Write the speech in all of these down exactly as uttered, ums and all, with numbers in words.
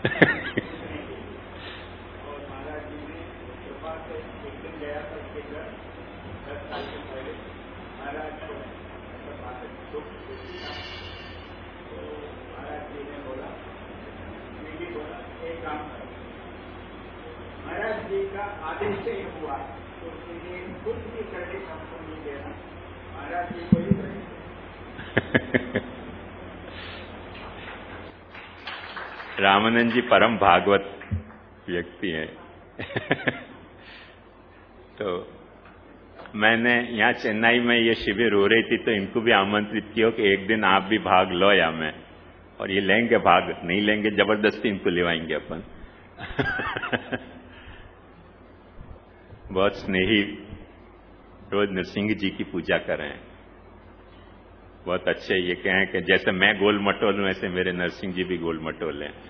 महाराज जी ने कृपा से एक दिन गया था उसके घर, दस साल के पहले महाराज को दुख था, तो महाराज जी ने बोला, भी बोला एक काम करो, महाराज जी का आदेश से हुआ तो उसके लिए कुछ भी क्रेडिट हमको नहीं देना, महाराज जी को ही करेंगे। रामानंद जी परम भागवत व्यक्ति हैं। तो मैंने यहाँ चेन्नई में ये शिविर हो रही थी तो इनको भी आमंत्रित किया कि एक दिन आप भी भाग लो या मैं, और ये लेंगे भाग, नहीं लेंगे जबरदस्ती इनको लेवाएंगे अपन। बहुत स्नेही, रोज नरसिंह जी की पूजा कर रहे हैं, बहुत अच्छे। ये कहें कि जैसे मैं गोल मटोल हूं ऐसे मेरे नरसिंह जी भी गोल मटोल हैं।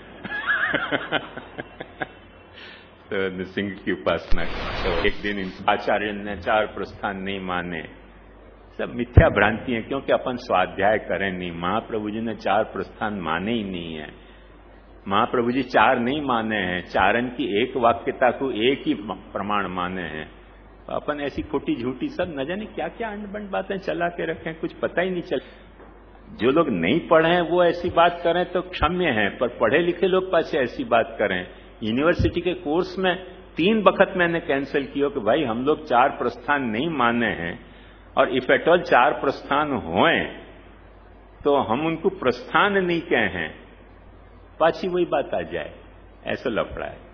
तो नरसिंह की उपासना। तो एक दिन आचार्य ने चार प्रस्थान नहीं माने, सब मिथ्या भ्रांति है, क्योंकि अपन स्वाध्याय करें नहीं। महाप्रभु जी ने चार प्रस्थान माने ही नहीं है। महाप्रभु जी चार नहीं माने हैं, चारण की एक वाक्यता को एक ही प्रमाण माने हैं। तो अपन ऐसी खोटी झूठी सब न जाने क्या क्या अंड-बंड बातें चला के रखें, कुछ पता ही नहीं चल। जो लोग नहीं पढ़े हैं वो ऐसी बात करें तो क्षम्य है, पर पढ़े लिखे लोग पास ऐसी बात करें। यूनिवर्सिटी के कोर्स में तीन बखत मैंने कैंसिल किया कि भाई हम लोग चार प्रस्थान नहीं माने हैं, और इफ एट ऑल चार प्रस्थान होए तो हम उनको प्रस्थान नहीं कहें, पाछी वही बात आ जाए, ऐसा लफड़ा है।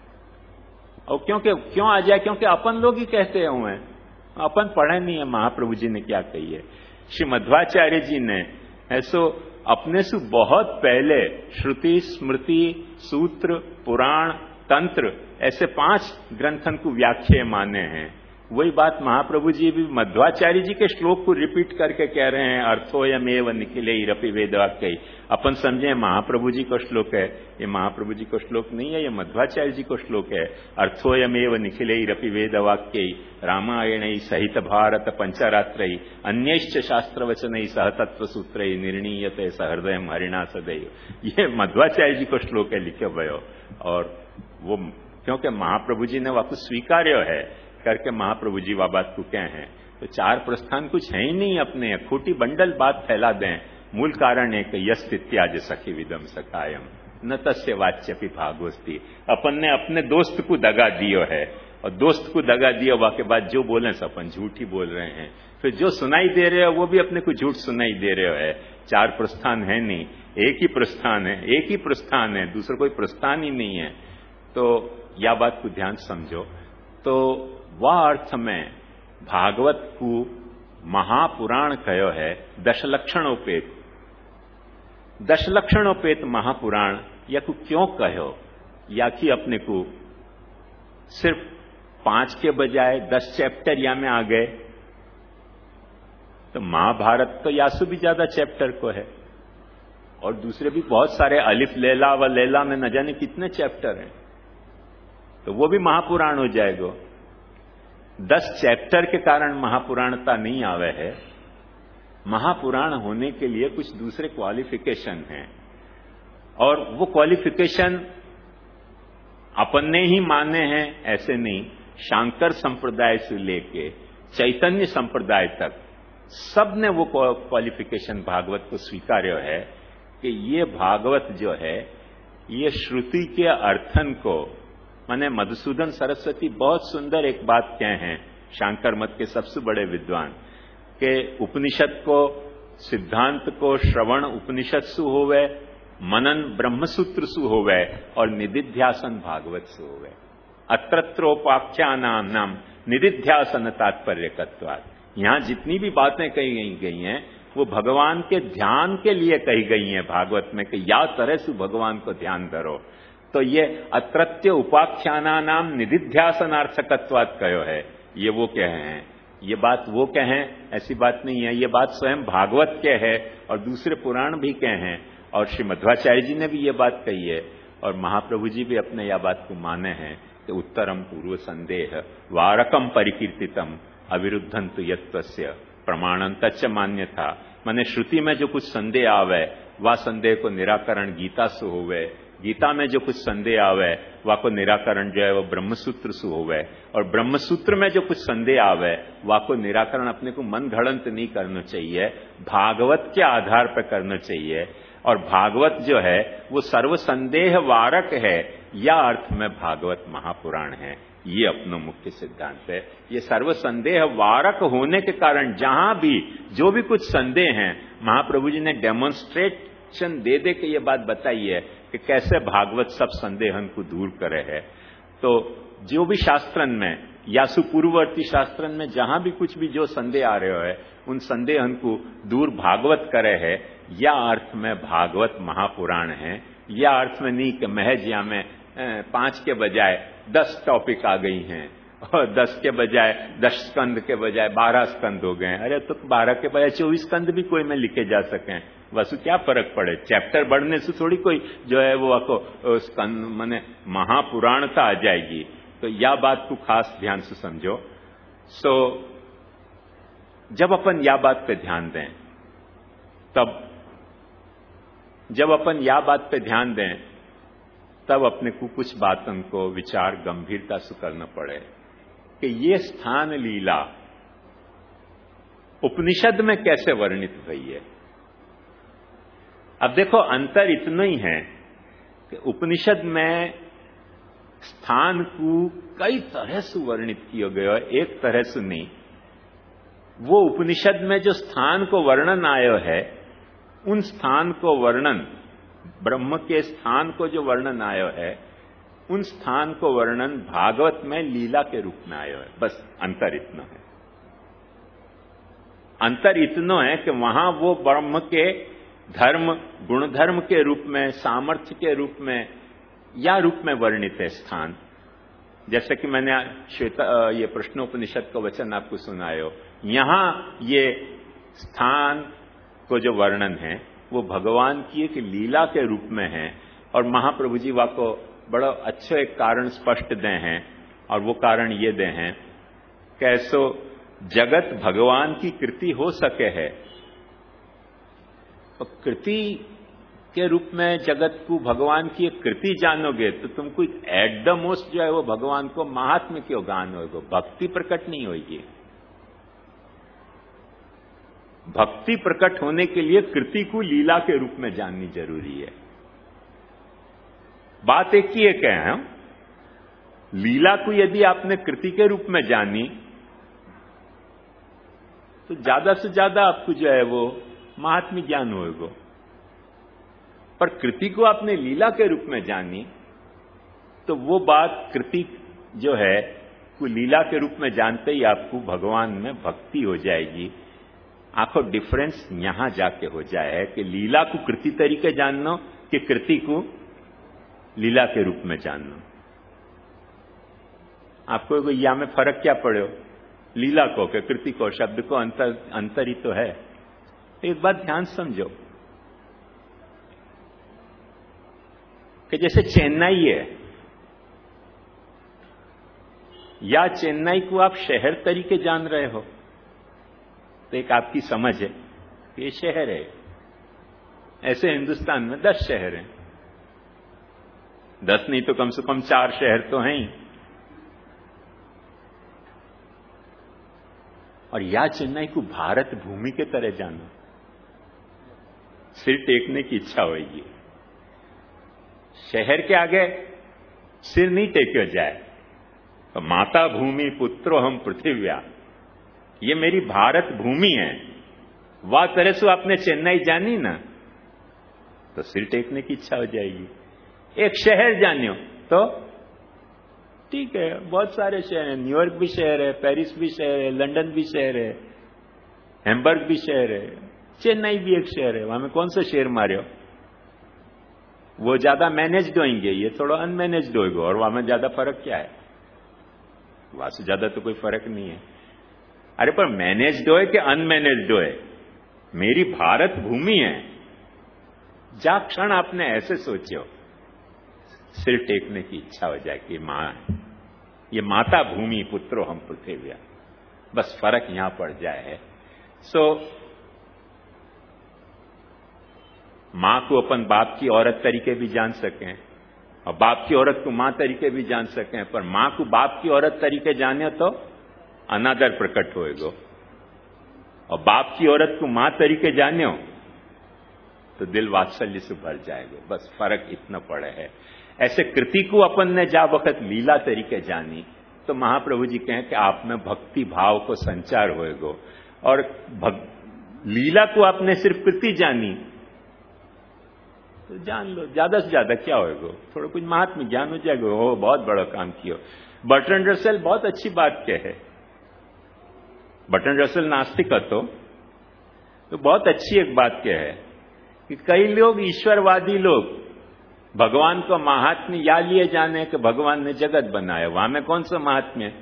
और क्योंकि क्यों आ जाए, क्योंकि अपन लोग ही कहते हुए हैं, अपन पढ़े नहीं है महाप्रभु जी ने क्या कही है। श्री मध्वाचार्य जी ने ऐसो अपने से बहुत पहले श्रुति, स्मृति, सूत्र, पुराण, तंत्र ऐसे पांच ग्रंथन को व्याख्या माने हैं। वही बात महाप्रभु जी भी मध्वाचार्य जी के श्लोक को रिपीट करके कह रहे हैं, अर्थोयमेव निखिलैरपि वेदवाक्यै। अपन समझे महाप्रभु जी को श्लोक है, ये महाप्रभु जी को श्लोक नहीं है, ये मध्वाचार्य जी को श्लोक है। अर्थोयमेव निखिलैरपि वेदवाक्यै रामायणै सहित भारत पंचरात्रै अन्यैश्च शास्त्रवचनै सह तत्व सूत्रै निर्णीयते सहृदयम हरिणा सदैव। ये मध्वाचार्य जी को श्लोक है, लिखे भयो। और वो क्योंकि महाप्रभु जी ने वापस स्वीकार्य है करके महाप्रभु जी वह बात को कहे हैं। तो चार प्रस्थान कुछ है ही नहीं अपने, खोटी बंडल बात फैला दें। मूल कारण है कि यस्तित्याज सखी विदम सखायम न तस्य वाच्यपि भागोस्ति। अपन ने अपने दोस्त को दगा दियो है, और दोस्त को दगा दिया हुआ के बाद जो बोले अपन झूठ ही बोल रहे हैं। फिर जो सुनाई दे रहे हो वो भी अपने को झूठ सुनाई दे रहे है। चार प्रस्थान है नहीं, एक ही प्रस्थान है, एक ही प्रस्थान है, दूसरा कोई प्रस्थान ही नहीं है। तो यह बात को ध्यान समझो। तो वह अर्थ में भागवत को महापुराण कहो है दशलक्षणोपेत। दशलक्षणोपेत महापुराण या को क्यों कहो, या कि अपने को सिर्फ पांच के बजाय दस चैप्टर या में आ गए। तो महाभारत तो यासु भी ज्यादा चैप्टर को है, और दूसरे भी बहुत सारे अलिफ लैला व लैला में न जाने कितने चैप्टर हैं, तो वो भी महापुराण हो जाएगा। दस चैप्टर के कारण महापुराणता नहीं आवे है। महापुराण होने के लिए कुछ दूसरे क्वालिफिकेशन हैं, और वो क्वालिफिकेशन अपन ने ही माने हैं ऐसे नहीं। शांकर संप्रदाय से लेके चैतन्य संप्रदाय तक सब ने वो क्वालिफिकेशन भागवत को स्वीकार्य है कि ये भागवत जो है ये श्रुति के अर्थन को, माने मधुसूदन सरस्वती बहुत सुंदर एक बात कहे हैं, शांकर मत के सबसे बड़े विद्वान, के उपनिषद को, सिद्धांत को श्रवण उपनिषद सु होवे, मनन ब्रह्मसूत्र सु होवे, और निदिध्यासन भागवत सु होवे। अत्रत्रोपाख्यानाम नाम निदिध्यासन तात्पर्यकत्वात्। यहां जितनी भी बातें कही गई गई हैं वो भगवान के ध्यान के लिए कही गई हैं भागवत में, कि या तरह से भगवान को ध्यान धरो। तो ये अत्रत्य उपाख्याना नाम निदिध्यासनार्थकत्वात् कहो है, ये वो कहे हैं। ये बात वो कहें ऐसी बात नहीं है, ये बात स्वयं भागवत के है और दूसरे पुराण भी कहे हैं, और श्री मध्वाचार्य जी ने भी ये बात कही है, और महाप्रभु जी भी अपने यह बात को माने हैं कि उत्तरम पूर्व संदेह वारकम परिकीर्तितम अविरुद्धंतु यत्वस्य प्रमाणंतच मान्यथा। माने श्रुति में जो कुछ संदेह आवे वह संदेह को निराकरण गीता से होवे, गीता में जो कुछ संदेह आवे वाको निराकरण जो है वो ब्रह्मसूत्र से होवे, और ब्रह्मसूत्र में जो कुछ संदेह आवे वाको निराकरण अपने को मन घड़ंत नहीं करना चाहिए, भागवत के आधार पर करना चाहिए। और भागवत जो है वो सर्व संदेह वारक है, या अर्थ में भागवत महापुराण है। ये अपना मुख्य सिद्धांत है। ये सर्व संदेह वारक होने के कारण जहां भी जो भी कुछ संदेह हैं, महाप्रभु जी ने डेमोन्स्ट्रेशन दे दे के ये बात बताई है कि कैसे भागवत सब संदेहन को दूर करे है। तो जो भी शास्त्रन में या सुपूर्ववर्ती शास्त्रन में जहां भी कुछ भी जो संदेह आ रहे है, उन संदेहन को दूर भागवत करे है, या अर्थ में भागवत महापुराण है। या अर्थ में नहीं कि महज या में पांच के बजाय दस टॉपिक आ गई हैं, और दस के बजाय दस स्कंद के बजाय बारह स्कंद हो गए। अरे तो बारह के बजाय चौबीस स्कंद भी कोई में लिखे जा सकें, वसु क्या फर्क पड़े। चैप्टर बढ़ने से थोड़ी कोई जो है वो आपको स्कंद माने महापुराणता आ जाएगी। तो यह बात को खास ध्यान से समझो। सो जब अपन या बात पे ध्यान दें, तब जब अपन या बात पे ध्यान दें तब अपने को कुछ बातों को विचार गंभीरता से करना पड़े कि ये स्थान लीला उपनिषद में कैसे वर्णित हुई है। अब देखो अंतर इतना ही है कि उपनिषद में स्थान को कई तरह से वर्णित किया गया है, एक तरह से नहीं। वो उपनिषद में जो स्थान को वर्णन आयो है, उन स्थान को वर्णन, ब्रह्म के स्थान को जो वर्णन आयो है, उन स्थान को वर्णन भागवत में लीला के रूप में आयो है। बस अंतर इतना है। अंतर इतना है कि वहां वो ब्रह्म के धर्म, गुणधर्म के रूप में, सामर्थ्य के रूप में या रूप में वर्णित है स्थान। जैसे कि मैंने श्वेता ये प्रश्नोपनिषद का वचन आपको सुनायो, यहां ये स्थान को जो वर्णन है वो भगवान की एक लीला के रूप में है। और महाप्रभु जी वाको बड़ा अच्छे एक कारण स्पष्ट दे हैं, और वो कारण ये दे हैं कैसो जगत भगवान की कृति हो सके है। तो कृति के रूप में जगत को भगवान की एक कृति जानोगे तो तुमको एट द मोस्ट जो है वो भगवान को महात्म्य क्यों गान होगा, भक्ति प्रकट नहीं होगी। भक्ति प्रकट होने के लिए कृति को लीला के रूप में जाननी जरूरी है। बात एक ही एक है, लीला को यदि आपने कृति के रूप में जानी तो ज्यादा से ज्यादा आपको जो है वो महात्म्य ज्ञान होगा। पर कृति को आपने लीला के रूप में जानी तो वो बात कृति जो है को लीला के रूप में जानते ही आपको भगवान में भक्ति हो जाएगी। आखो डिफरेंस यहां जाके हो जाए कि लीला को कृति तरीके जानना कि कृति को लीला के रूप में जानना। आपको या में फर्क क्या पड़े, लीला को कि कृति को, शब्द को अंतर अंतर ही तो है। एक बात ध्यान समझो कि जैसे चेन्नई है, या चेन्नई को आप शहर तरीके जान रहे हो तो एक आपकी समझ है कि ये शहर है। ऐसे हिंदुस्तान में दस शहर हैं, दस नहीं तो कम से कम चार शहर तो हैं ही। और या चेन्नई को भारत भूमि के तरह जानो, सिर टेकने की इच्छा होगी। शहर के आगे सिर नहीं टेके जाए तो माता भूमि पुत्रो हम पृथिव्या, ये मेरी भारत भूमि है। वह तरह से आपने चेन्नई जानी ना तो सिर टेकने की इच्छा हो जाएगी। एक शहर जानियो तो ठीक है, बहुत सारे शहर हैं, न्यूयॉर्क भी शहर है, पेरिस भी शहर है, लंदन भी शहर है, हैम्बर्ग भी शहर है, चेन्नई भी एक शहर है। वहां में कौन सा शहर मारियो, वो ज्यादा मैनेज्ड होंगे, ये थोड़ा अनमैनेज्ड होगा। और वहां में ज्यादा फर्क क्या है, वहां से ज्यादा तो कोई फर्क नहीं है। अरे पर मैनेज्ड होए कि अनमैनेज्ड होए, मेरी भारत भूमि है। जा क्षण आपने ऐसे सोचो सिर टेकने की इच्छा हो जाए कि मां है, ये माता भूमि पुत्रो हम पृथिव्या। बस फर्क यहां पड़ जाए है। सो मां को अपन बाप की औरत तरीके भी जान सकें, और बाप की औरत को मां तरीके भी जान सकें, पर मां को बाप की औरत तरीके जाने तो अनादर प्रकट होएगो, और बाप की औरत को मां तरीके जान्यो तो दिल वात्सल्य से भर जाएगा। बस फर्क इतना पड़े है। ऐसे कृति को अपन ने जा वक्त लीला तरीके जानी तो महाप्रभु जी कहें कि आप में भक्ति भाव को संचार होएगो, और भग, लीला को आपने सिर्फ कृति जानी तो जान लो, ज्यादा से ज्यादा क्या होएगो, थोड़ा कुछ महात्म ज्ञान हो जाएगा, हो बहुत बड़ा काम किया। बर्ट्रैंड रसेल बहुत अच्छी बात कहे, बर्ट्रैंड रसेल नास्तिक तो, तो बहुत अच्छी एक बात कहे है कि कई लोग ईश्वरवादी लोग भगवान को महात्म्य या लिए जाने कि भगवान ने जगत बनाया, वहां में कौन सा महात्म्य है?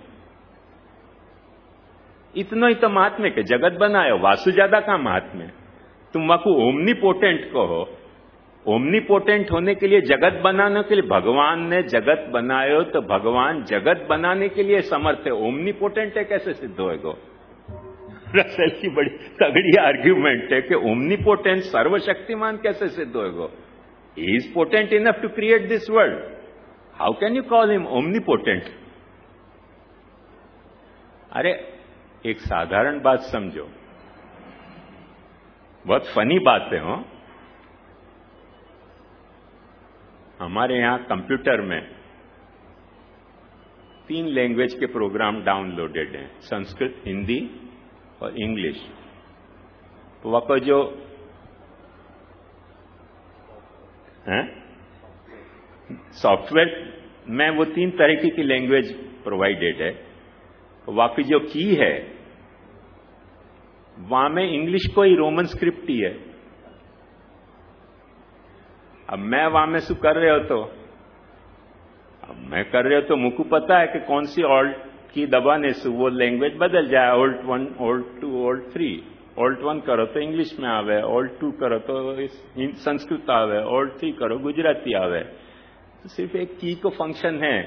इतना ही तो महात्म्य के जगत बनाया, वासु ज्यादा का महात्म्य। तुम वहां को ओमनीपोटेंट कहो, ओमनीपोटेंट होने के लिए जगत बनाने के लिए भगवान ने जगत बनायो तो भगवान जगत बनाने के लिए समर्थ है, ओमनीपोटेंट है कैसे सिद्ध होएगा? रसेल की बड़ी तगड़ी आर्ग्यूमेंट है कि ओमनीपोटेंट सर्वशक्तिमान कैसे सिद्ध होएगा? He is potent enough to create this world. How can you call him omnipotent? अरे एक साधारण बात समझो, बहुत फनी बात है। हो हमारे यहां कंप्यूटर में तीन लैंग्वेज के प्रोग्राम डाउनलोडेड हैं, संस्कृत, हिंदी और इंग्लिश। तो वह जो सॉफ्टवेयर में वो तीन तरीके की लैंग्वेज प्रोवाइडेड है। वाकई जो की है वहां में इंग्लिश को ही रोमन स्क्रिप्ट ही है। अब मैं वहां में शू कर रहे हो तो अब मैं कर रहे हो तो मुझको पता है कि कौन सी ऑल्ट की दबाने से वो लैंग्वेज बदल जाए, alt one, alt two, alt three. Alt one करो तो इंग्लिश में आवे, ऑल्ट टू करो तो संस्कृत आवे, ऑल्ट थ्री करो गुजराती आवे। तो सिर्फ एक की को फंक्शन है।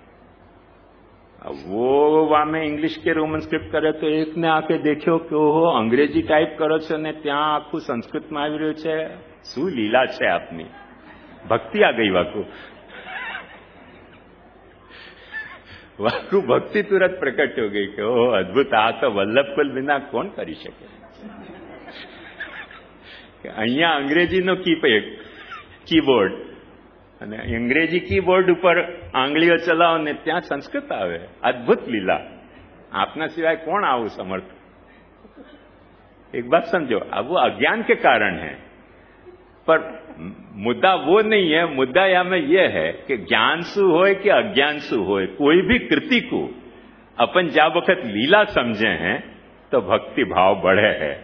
अब वो वहां में इंग्लिश के रोमन स्क्रिप्ट करे तो एक ने आके देखो कि ओहो अंग्रेजी टाइप करो छो ने त्या आखू संस्कृत में આવી રહ્યું છે, શું લીલા છે આપની, ભક્તિ आ गई वाकू वाकू भक्ति तुरंत प्रकट हो गई कि ओह अद्भुत, आ तो वल्लभकुल बिना कौन કરી શકે। અહીંયા અંગ્રેજીનો કી કીબોર્ડ અને અંગ્રેજી કીબોર્ડ ઉપર આંગળીઓ ચલાવો ને ત્યાં સંસ્કૃત આવે। અદ્ભુત લીલા, આપના સિવાય કોણ આવું સમર્થ? एक बात समझो, अब वो अज्ञान के कारण है, पर मुद्दा वो नहीं है। मुद्दा यहाँ में ये है कि ज्ञान सु होए कि अज्ञान सु होए, कोई भी कृति को अपन जा वक्त लीला समझे हैं तो भक्ति भाव बढ़े है,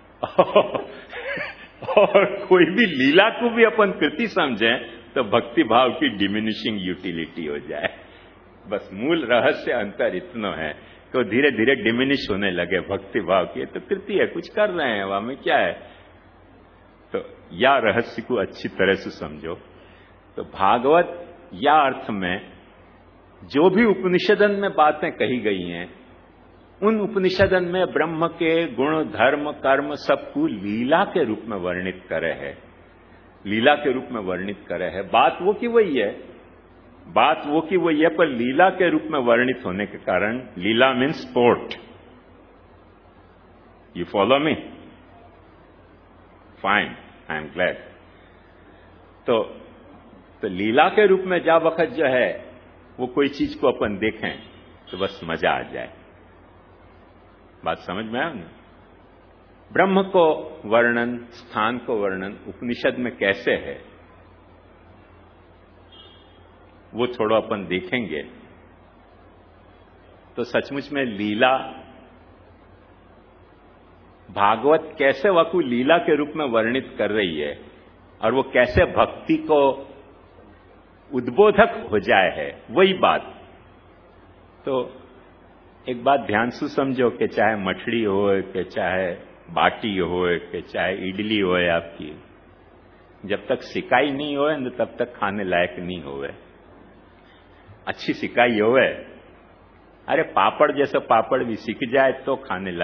और कोई भी लीला को भी अपन कृति समझें तो भक्ति भाव की डिमिनिशिंग यूटिलिटी हो जाए। बस मूल रहस्य अंतर इतना है कि धीरे धीरे डिमिनिश होने लगे भक्ति भाव की। तो कृति है, कुछ कर रहे हैं, वहां में क्या है? तो या रहस्य को अच्छी तरह से समझो। तो भागवत या अर्थ में जो भी उपनिषदन में बातें कही गई हैं, उन उपनिषदन में ब्रह्म के गुण, धर्म, कर्म सबको लीला के रूप में वर्णित करे है, लीला के रूप में वर्णित करे है। बात वो की वही है, बात वो की वही है, पर लीला के रूप में वर्णित होने के कारण, leela means sport. You follow me? Fine, I am glad. तो तो लीला के रूप में जा वक्त जो है वो कोई चीज को अपन देखें तो बस मजा आ जाए। बात समझ में आया ना? ब्रह्म को वर्णन, स्थान को वर्णन उपनिषद में कैसे है वो थोड़ा अपन देखेंगे तो सचमुच में लीला, भागवत कैसे वह लीला के रूप में वर्णित कर रही है और वो कैसे भक्ति को उद्बोधक हो जाए है, वही बात। तो एक बात ध्यान से समझो कि चाहे मठड़ी हो कि चाहे बाटी हो कि चाहे इडली हो आपकी, जब तक सिकाई नहीं होए न तब तक खाने लायक नहीं होवे। अच्छी सिकाई होवे, अरे पापड़ जैसा पापड़ भी सीख जाए तो खाने लायक